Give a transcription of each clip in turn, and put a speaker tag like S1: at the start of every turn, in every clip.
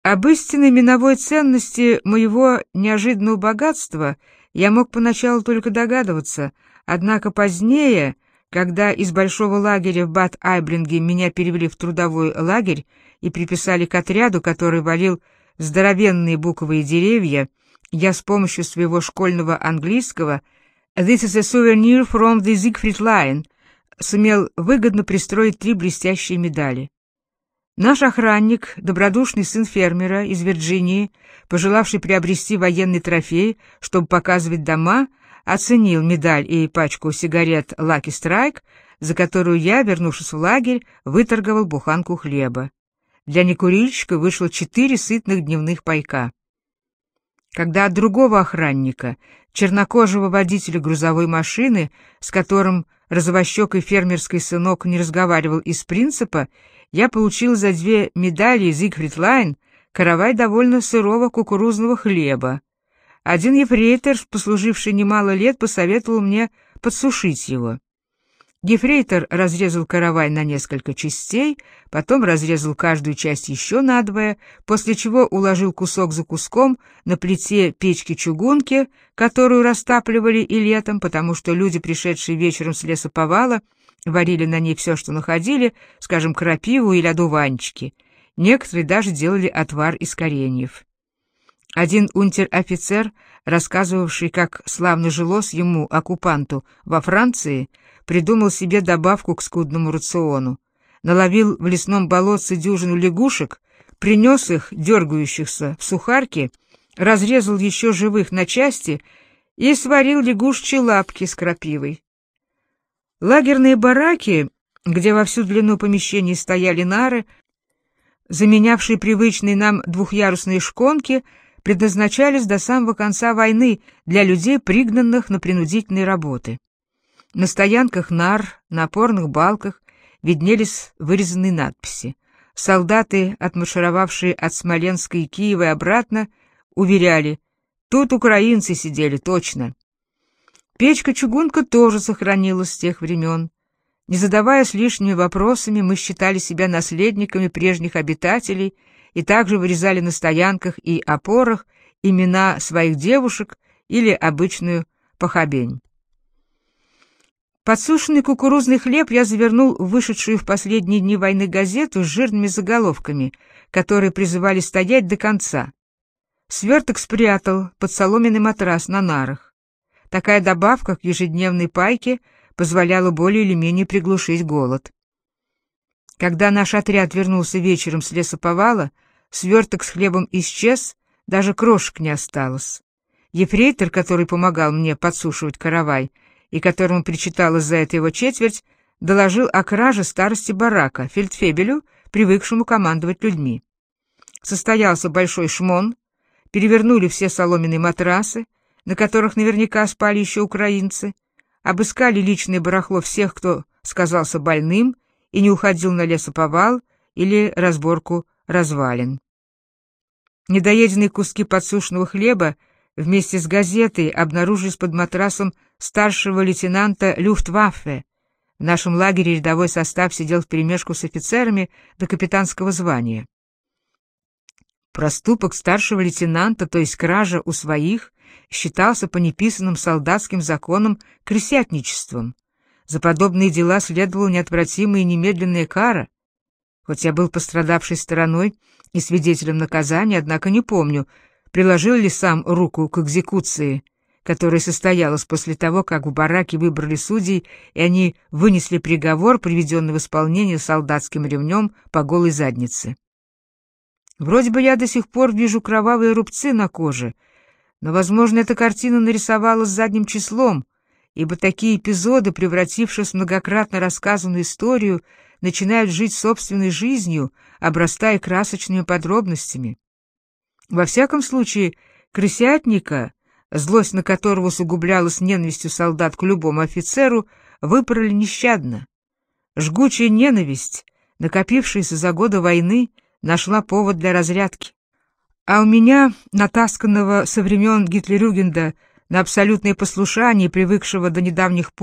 S1: Об истинной миновой ценности моего неожиданного богатства я мог поначалу только догадываться, однако позднее, когда из большого лагеря в Бад-Айблинге меня перевели в трудовой лагерь и приписали к отряду, который валил здоровенные буковые деревья, я с помощью своего школьного английского «This is a souvenir from the Siegfried Line» сумел выгодно пристроить 3 блестящие медали. Наш охранник, добродушный сын фермера из Вирджинии, пожелавший приобрести военный трофей, чтобы показывать дома, оценил медаль и пачку сигарет Lucky Strike, за которую я, вернувшись в лагерь, выторговал буханку хлеба. Для некурильщика вышло 4 сытных дневных пайка. Когда от другого охранника, чернокожего водителя грузовой машины, с которым розовощекий фермерский сынок не разговаривал из принципа, я получил за 2 медали из Siegfried Line каравай довольно сырого кукурузного хлеба. Один ефрейтор, послуживший немало лет, посоветовал мне подсушить его. Ефрейтор разрезал каравай на несколько частей, потом разрезал каждую часть еще надвое, после чего уложил кусок за куском на плите печки-чугунки, которую растапливали и летом, потому что люди, пришедшие вечером с лесоповала, варили на ней все, что находили, скажем, крапиву или одуванчики. Некоторые даже делали отвар из кореньев. Один унтер-офицер, рассказывавший, как славно жилось ему, оккупанту, во Франции, придумал себе добавку к скудному рациону. Наловил в лесном болотце дюжину лягушек, принес их, дергающихся, в сухарки, разрезал еще живых на части и сварил лягушечьи лапки с крапивой. Лагерные бараки, где во всю длину помещений стояли нары, заменявшие привычные нам двухъярусные шконки, предназначались до самого конца войны для людей, пригнанных на принудительные работы. На стоянках нар, на опорных балках виднелись вырезанные надписи. Солдаты, отмаршировавшие от Смоленска и Киева и обратно, уверяли: тут украинцы сидели, точно. Печка-чугунка тоже сохранилась с тех времен. Не задаваясь лишними вопросами, мы считали себя наследниками прежних обитателей и также вырезали на стоянках и опорах имена своих девушек или обычную похабень. Подсушенный кукурузный хлеб я завернул в вышедшую в последние дни войны газету с жирными заголовками, которые призывали стоять до конца. Сверток спрятал под соломенный матрас на нарах. Такая добавка к ежедневной пайке позволяла более или менее приглушить голод. Когда наш отряд вернулся вечером с лесоповала, сверток с хлебом исчез, даже крошек не осталось. Ефрейтор, который помогал мне подсушивать каравай, и которому причиталось за это его четверть, доложил о краже старости барака, фельдфебелю, привыкшему командовать людьми. Состоялся большой шмон, перевернули все соломенные матрасы, на которых наверняка спали еще украинцы, обыскали личное барахло всех, кто сказался больным и не уходил на лесоповал или разборку развалин. Недоеденные куски подсушенного хлеба вместе с газетой обнаружились под матрасом старшего лейтенанта Люфтваффе. В нашем лагере рядовой состав сидел вперемешку с офицерами до капитанского звания. Проступок старшего лейтенанта, то есть кража у своих, считался по неписанным солдатским законам крысятничеством. За подобные дела следовала неотвратимая и немедленная кара. Хоть я был пострадавшей стороной и свидетелем наказания, однако не помню, приложил ли сам руку к экзекуции, которая состоялась после того, как в бараке выбрали судей, и они вынесли приговор, приведенный в исполнение солдатским ремнем по голой заднице. Вроде бы я до сих пор вижу кровавые рубцы на коже, но, возможно, эта картина нарисовалась задним числом, ибо такие эпизоды, превратившись в многократно рассказанную историю, начинают жить собственной жизнью, обрастая красочными подробностями. Во всяком случае, крысятника, злость на которого усугублялась ненавистью солдат к любому офицеру, выпороли нещадно. Жгучая ненависть, накопившаяся за годы войны, нашла повод для разрядки. А у меня, натасканного со времен Гитлерюгенда на абсолютное послушание, привыкшего до недавних пор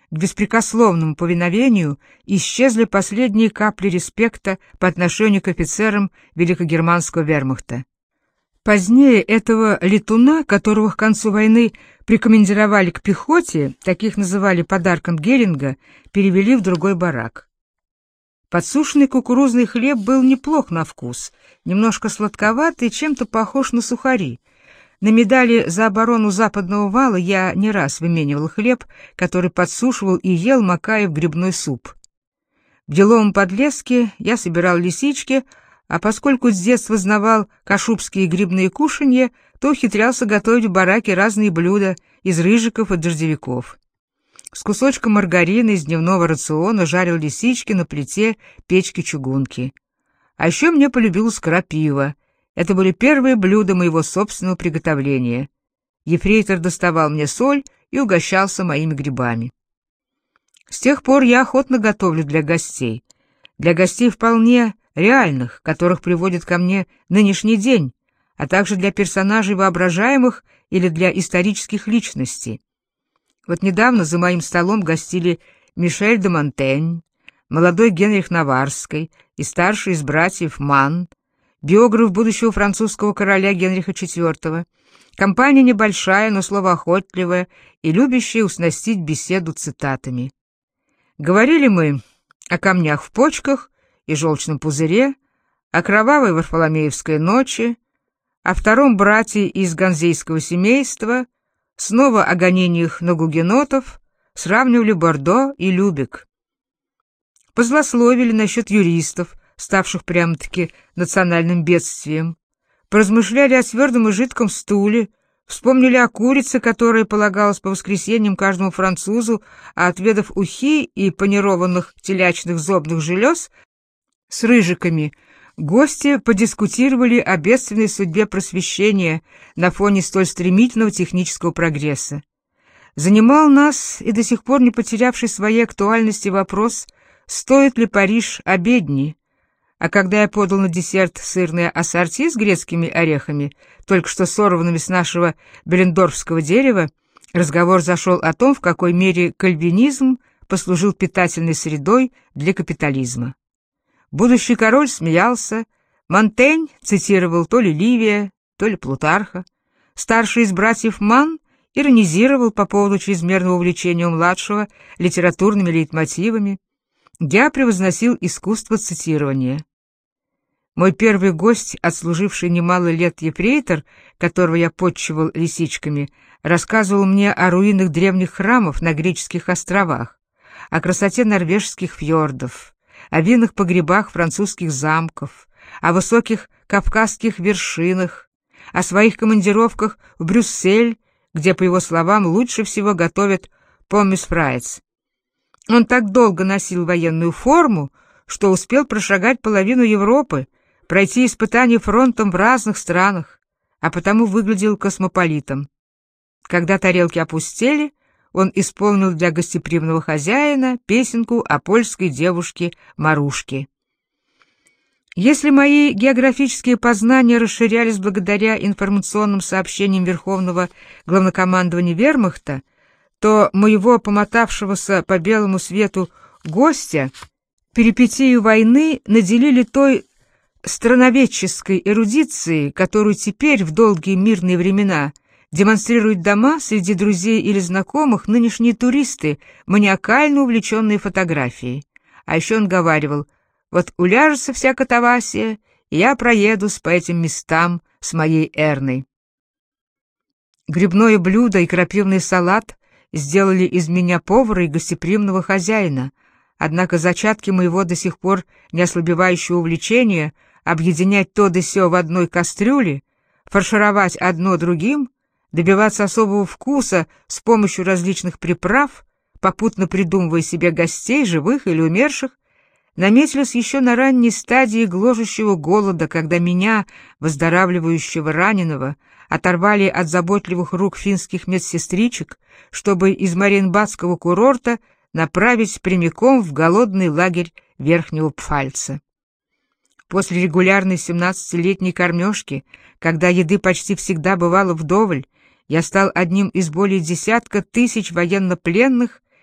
S1: к беспрекословному повиновению исчезли последние капли респекта по отношению к офицерам великогерманского вермахта. Позднее этого летуна, которого к концу войны прикомандировали к пехоте, таких называли подарком Геринга, перевели в другой барак. Подсушенный кукурузный хлеб был неплох на вкус, немножко сладковатый, чем-то похож на сухари. На медали за оборону западного вала я не раз выменивал хлеб, который подсушивал и ел, макая в грибной суп. В деловом подлеске я собирал лисички, а поскольку с детства знавал кашубские грибные кушанья, то ухитрялся готовить в бараке разные блюда из рыжиков и дождевиков. С кусочком маргарина из дневного рациона жарил лисички на плите печки-чугунки. А еще мне полюбилось крапива. Это были первые блюда моего собственного приготовления. Ефрейтор доставал мне соль и угощался моими грибами. С тех пор я охотно готовлю для гостей. Для гостей вполне реальных, которых приводит ко мне нынешний день, а также для персонажей воображаемых или для исторических личностей. Вот недавно за моим столом гостили Мишель де Монтень, молодой Генрих Наварский и старший из братьев Ман, биограф будущего французского короля Генриха IV. Компания небольшая, но словоохотливая и любящая уснастить беседу цитатами. Говорили мы о камнях в почках и желчном пузыре, о кровавой Варфоломеевской ночи, о втором брате из ганзейского семейства, снова о гонениях на гугенотов, сравнивали Бордо и Любек. Позлословили насчет юристов, ставших прямо-таки национальным бедствием, поразмышляли о твердом и жидком стуле, вспомнили о курице, которая полагалась по воскресеньям каждому французу, а отведав ухи и панированных телячных зобных желез с рыжиками, гости подискутировали о бедственной судьбе просвещения на фоне столь стремительного технического прогресса. Занимал нас и до сих пор не потерявший своей актуальности вопрос, стоит ли Париж обедни, а когда я подал на десерт сырное ассорти с грецкими орехами, только что сорванными с нашего беллендорфского дерева, разговор зашел о том, в какой мере кальвинизм послужил питательной средой для капитализма. Будущий король смеялся, Монтень цитировал то ли Ливия, то ли Плутарха, старший из братьев Ман иронизировал по поводу чрезмерного увлечения у младшего литературными лейтмотивами, я превозносил искусство цитирования. Мой первый гость, отслуживший немало лет ефрейтор, которого я подчивал лисичками, рассказывал мне о руинах древних храмов на греческих островах, о красоте норвежских фьордов, о винных погребах французских замков, о высоких кавказских вершинах, о своих командировках в Брюссель, где, по его словам, лучше всего готовят поммес фрайц. Он так долго носил военную форму, что успел прошагать половину Европы, пройти испытания фронтом в разных странах, а потому выглядел космополитом. Когда тарелки опустели, он исполнил для гостеприимного хозяина песенку о польской девушке Марушке. Если мои географические познания расширялись благодаря информационным сообщениям Верховного Главнокомандования Вермахта, то моего помотавшегося по белому свету гостя перипетию войны наделили той страноведческой эрудицией, которую теперь, в долгие мирные времена, демонстрируют дома среди друзей или знакомых нынешние туристы, маниакально увлеченные фотографией. А еще он говаривал: «Вот уляжется вся катавасия, и я проедусь по этим местам с моей Эрной». Грибное блюдо и крапивный салат сделали из меня повара и гостеприимного хозяина, однако зачатки моего до сих пор не ослабевающего увлечения объединять то да сё в одной кастрюле, фаршировать одно другим, добиваться особого вкуса с помощью различных приправ, попутно придумывая себе гостей, живых или умерших, наметились еще на ранней стадии гложущего голода, когда меня, выздоравливающего раненого, оторвали от заботливых рук финских медсестричек, чтобы из Мариенбадского курорта направить прямиком в голодный лагерь Верхнего Пфальца. После регулярной 17-летней кормежки, когда еды почти всегда бывало вдоволь, я стал одним из более десятка тысяч военнопленных,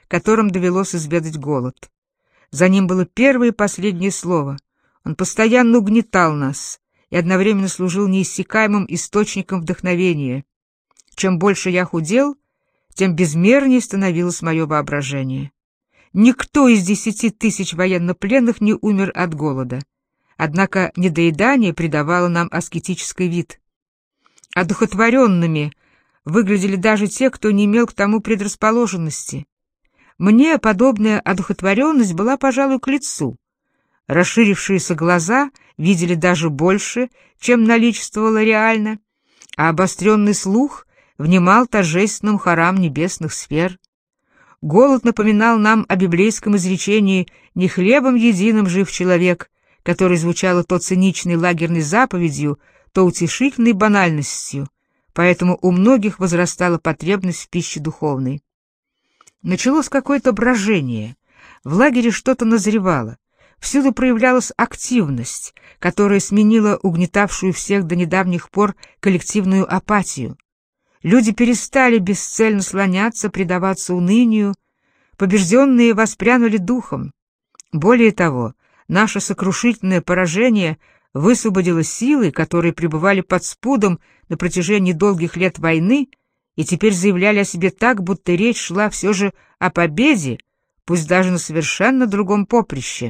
S1: которым довелось изведать голод. За ним было первое и последнее слово. Он постоянно угнетал нас и одновременно служил неиссякаемым источником вдохновения. Чем больше я худел, тем безмернее становилось мое воображение. Никто из 10 тысяч военнопленных не умер от голода. Однако недоедание придавало нам аскетический вид. Одухотворенными выглядели даже те, кто не имел к тому предрасположенности. Мне подобная одухотворенность была, пожалуй, к лицу. Расширившиеся глаза видели даже больше, чем наличествовало реально, а обостренный слух внимал торжественным хорам небесных сфер. Голод напоминал нам о библейском изречении «Не хлебом единым жив человек», которое звучало то циничной лагерной заповедью, то утешительной банальностью, поэтому у многих возрастала потребность в пище духовной. Началось какое-то брожение, в лагере что-то назревало, всюду проявлялась активность, которая сменила угнетавшую всех до недавних пор коллективную апатию. Люди перестали бесцельно слоняться, предаваться унынию, побежденные воспрянули духом. Более того, наше сокрушительное поражение высвободило силы, которые пребывали под спудом на протяжении долгих лет войны и теперь заявляли о себе так, будто речь шла все же о победе, пусть даже на совершенно другом поприще.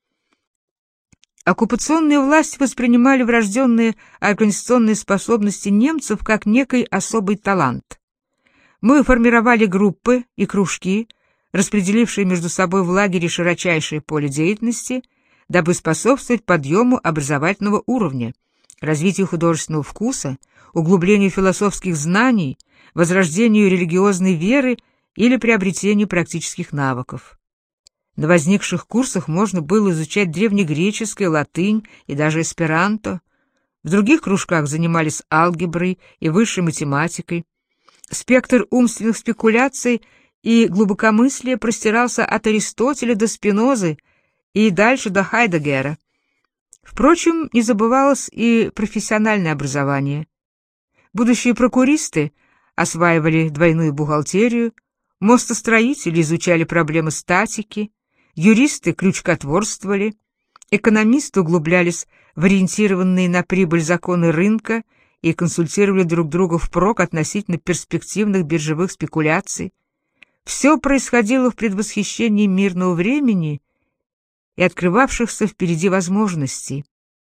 S1: Оккупационные власти воспринимали врожденные организационные способности немцев как некий особый талант. Мы формировали группы и кружки, распределившие между собой в лагере широчайшее поле деятельности, дабы способствовать подъему образовательного уровня, развитию художественного вкуса, углублению философских знаний, возрождению религиозной веры или приобретению практических навыков. На возникших курсах можно было изучать древнегреческое, латынь и даже эсперанто. В других кружках занимались алгеброй и высшей математикой. Спектр умственных спекуляций и глубокомыслия простирался от Аристотеля до Спинозы и дальше до Хайдеггера. Впрочем, не забывалось и профессиональное образование. Будущие прокуристы осваивали двойную бухгалтерию, мостостроители изучали проблемы статики, юристы крючкотворствовали, экономисты углублялись в ориентированные на прибыль законы рынка и консультировали друг друга впрок относительно перспективных биржевых спекуляций. Все происходило в предвосхищении мирного времени и открывавшихся впереди возможностей.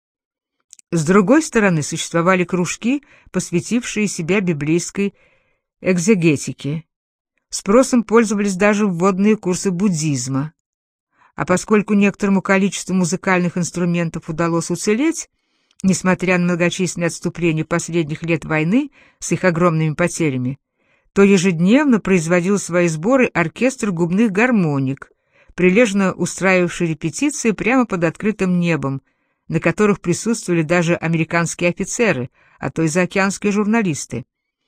S1: С другой стороны, существовали кружки, посвятившие себя библейской экзегетике. Спросом пользовались даже вводные курсы буддизма. А поскольку некоторому количеству музыкальных инструментов удалось уцелеть, несмотря на многочисленные отступления последних лет войны с их огромными потерями, то ежедневно производил свои сборы оркестр губных гармоник, прилежно устраивавший репетиции прямо под открытым небом, на которых присутствовали даже американские офицеры, а то и заокеанские журналисты.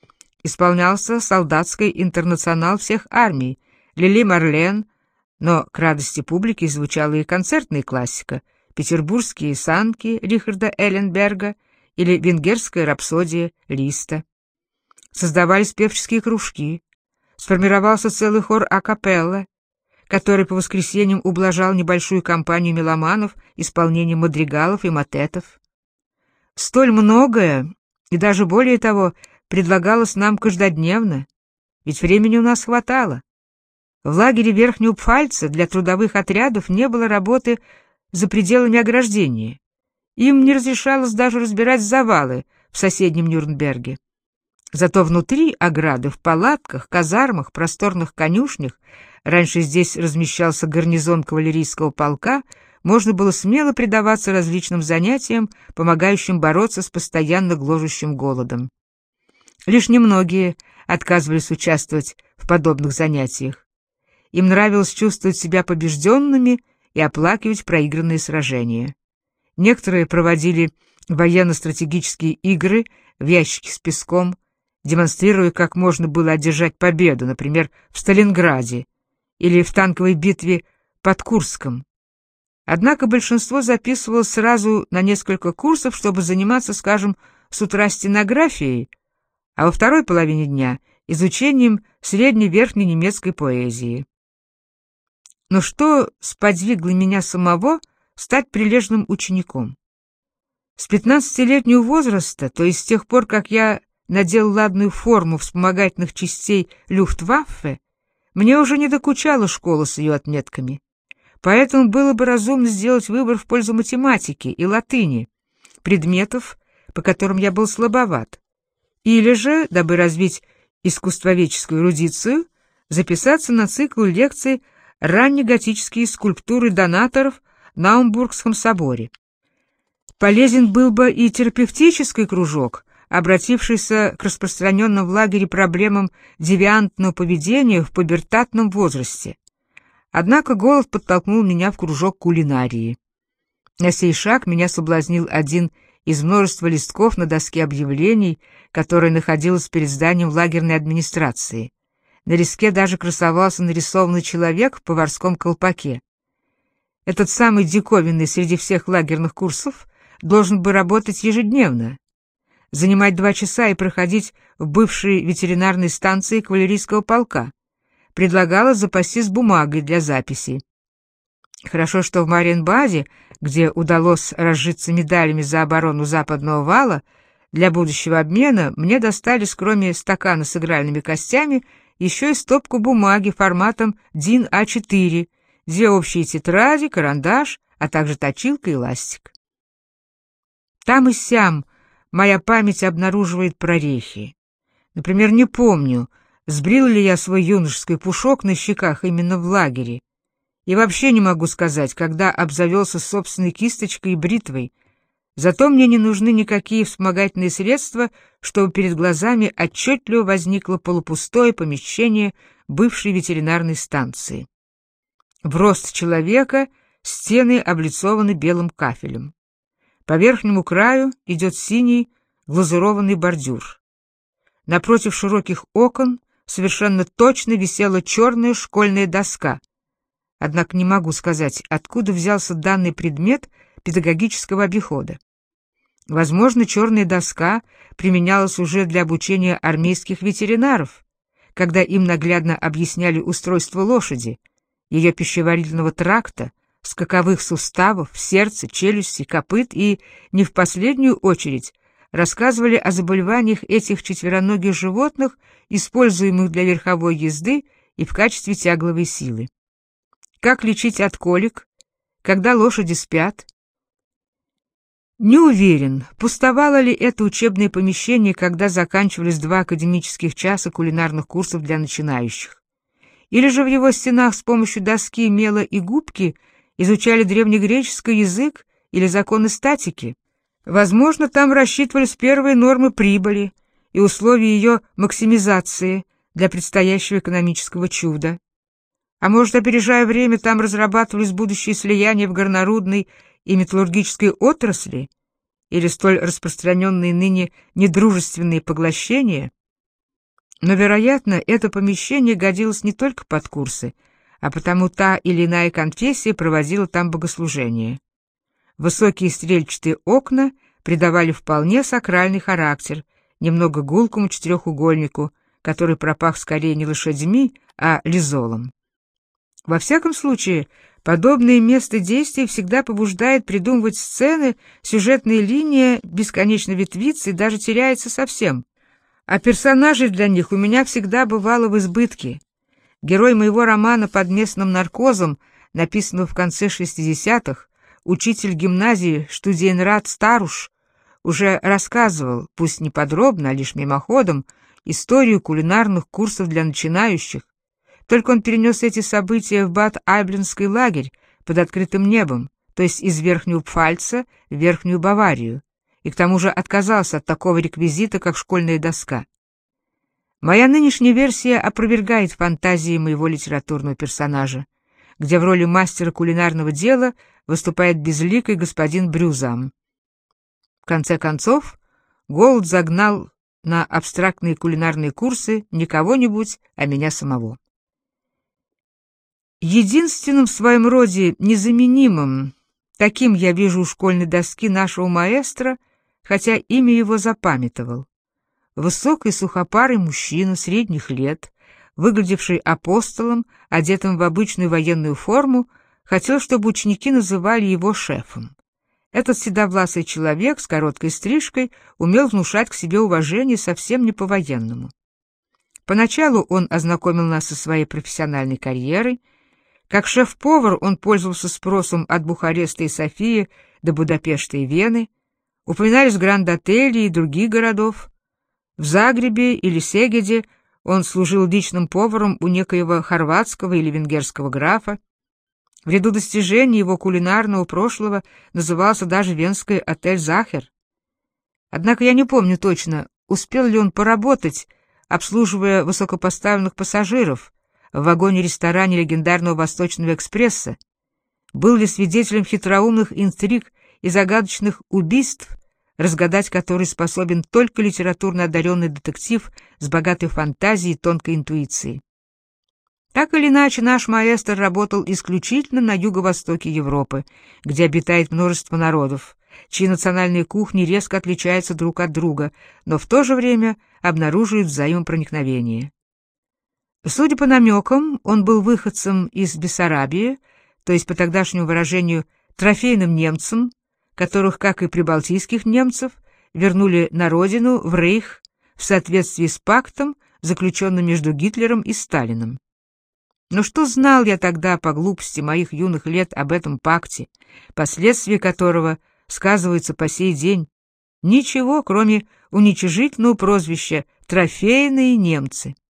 S1: Исполнялся солдатский интернационал всех армий, Лили Марлен, но к радости публики звучала и концертная классика, петербургские санки Рихарда Элленберга или венгерская рапсодия Листа. Создавались певческие кружки, сформировался целый хор а-капелла, который по воскресеньям ублажал небольшую компанию меломанов исполнением мадригалов и мотетов. Столь многое, и даже более того, предлагалось нам каждодневно, ведь времени у нас хватало. В лагере Верхнего Пфальца для трудовых отрядов не было работы за пределами ограждения. Им не разрешалось даже разбирать завалы в соседнем Нюрнберге. Зато внутри ограды, в палатках, казармах, просторных конюшнях, раньше здесь размещался гарнизон кавалерийского полка, можно было смело предаваться различным занятиям, помогающим бороться с постоянно гложущим голодом. Лишь немногие отказывались участвовать в подобных занятиях. Им нравилось чувствовать себя побежденными и оплакивать проигранные сражения. Некоторые проводили военно-стратегические игры в ящике с песком, демонстрируя, как можно было одержать победу, например, в Сталинграде или в танковой битве под Курском. Однако большинство записывалось сразу на несколько курсов, чтобы заниматься, скажем, с утра стенографией, а во второй половине дня — изучением средне-верхней немецкой поэзии. Но что сподвигло меня самого стать прилежным учеником? С 15-летнего возраста, то есть с тех пор, как я надел ладную форму вспомогательных частей Люфтваффе, мне уже не докучала школа с ее отметками. Поэтому было бы разумно сделать выбор в пользу математики и латыни, предметов, по которым я был слабоват, или же, дабы развить искусствоведческую эрудицию, записаться на цикл лекций «Раннеготические скульптуры донаторов» на Наумбургском соборе. Полезен был бы и терапевтический кружок, обратившийся к распространенным в лагере проблемам девиантного поведения в пубертатном возрасте. Однако голод подтолкнул меня в кружок кулинарии. На сей шаг меня соблазнил один из множества листков на доске объявлений, которая находилась перед зданием лагерной администрации. На листке даже красовался нарисованный человек в поварском колпаке. Этот самый диковинный среди всех лагерных курсов должен был работать ежедневно, занимать 2 часа и проходить в бывшей ветеринарной станции кавалерийского полка. Предлагалось запастись бумагой для записи. Хорошо, что в Мариенбаде, где удалось разжиться медалями за оборону Западного вала, для будущего обмена мне достались, кроме стакана с игральными костями, еще и стопку бумаги форматом DIN А4, 2 общие тетради, карандаш, а также точилка и ластик. Там и сям моя память обнаруживает прорехи. Например, не помню, сбрил ли я свой юношеский пушок на щеках именно в лагере. И вообще не могу сказать, когда обзавелся собственной кисточкой и бритвой. Зато мне не нужны никакие вспомогательные средства, чтобы перед глазами отчетливо возникло полупустое помещение бывшей ветеринарной станции. В рост человека стены облицованы белым кафелем. По верхнему краю идет синий глазурованный бордюр. Напротив широких окон совершенно точно висела черная школьная доска. Однако не могу сказать, откуда взялся данный предмет педагогического обихода. Возможно, черная доска применялась уже для обучения армейских ветеринаров, когда им наглядно объясняли устройство лошади, ее пищеварительного тракта, скаковых суставов, сердца, челюсти, копыт и, не в последнюю очередь, рассказывали о заболеваниях этих четвероногих животных, используемых для верховой езды и в качестве тягловой силы. Как лечить от колик, когда лошади спят? Не уверен, пустовало ли это учебное помещение, когда заканчивались 2 академических часа кулинарных курсов для начинающих. Или же в его стенах с помощью доски, мела и губки изучали древнегреческий язык или законы статики. Возможно, там рассчитывались первые нормы прибыли и условия ее максимизации для предстоящего экономического чуда. А может, опережая время, там разрабатывались будущие слияния в горнорудной и металлургической отрасли или столь распространенные ныне недружественные поглощения? Но, вероятно, это помещение годилось не только под курсы, а потому та или иная конфессия проводила там богослужение. Высокие стрельчатые окна придавали вполне сакральный характер немного гулкому четырехугольнику, который пропах скорее не лошадьми, а лизолом. Во всяком случае, подобное место действия всегда побуждает придумывать сцены, сюжетная линия бесконечно ветвится и даже теряется совсем. А персонажей для них у меня всегда бывало в избытке. Герой моего романа «Под местным наркозом», написанного в конце 60-х, учитель гимназии Штудиенрат Старуш, уже рассказывал, пусть не подробно, а лишь мимоходом, историю кулинарных курсов для начинающих. Только он перенес эти события в Бад-Айбленский лагерь под открытым небом, то есть из Верхнего Пфальца в Верхнюю Баварию, и к тому же отказался от такого реквизита, как школьная доска. Моя нынешняя версия опровергает фантазии моего литературного персонажа, где в роли мастера кулинарного дела выступает безликий господин Брюзам. В конце концов, голод загнал на абстрактные кулинарные курсы не кого-нибудь, а меня самого. Единственным в своем роде незаменимым, таким я вижу у школьной доски нашего маэстро, хотя имя его запамятовал. Высокий сухопарый мужчина средних лет, выглядевший апостолом, одетым в обычную военную форму, хотел, чтобы ученики называли его шефом. Этот седовласый человек с короткой стрижкой умел внушать к себе уважение совсем не по-военному. Поначалу он ознакомил нас со своей профессиональной карьерой. Как шеф-повар он пользовался спросом от Бухареста и Софии до Будапешта и Вены. Упоминались Гранд-отели и других городов. В Загребе или Сегеде он служил личным поваром у некоего хорватского или венгерского графа. В ряду достижений его кулинарного прошлого назывался даже венский отель «Захер». Однако я не помню точно, успел ли он поработать, обслуживая высокопоставленных пассажиров в вагоне-ресторане легендарного Восточного экспресса, был ли свидетелем хитроумных интриг и загадочных убийств, разгадать которые способен только литературно одаренный детектив с богатой фантазией и тонкой интуицией. Так или иначе, наш маэстро работал исключительно на юго-востоке Европы, где обитает множество народов, чьи национальные кухни резко отличаются друг от друга, но в то же время обнаруживают взаимопроникновение. Судя по намекам, он был выходцем из Бессарабии, то есть по тогдашнему выражению трофейным немцем, которых, как и прибалтийских немцев, вернули на родину, в Рейх, в соответствии с пактом, заключенным между Гитлером и Сталиным. Но что знал я тогда по глупости моих юных лет об этом пакте, последствия которого сказываются по сей день? Ничего, кроме уничижительного прозвища «трофейные немцы».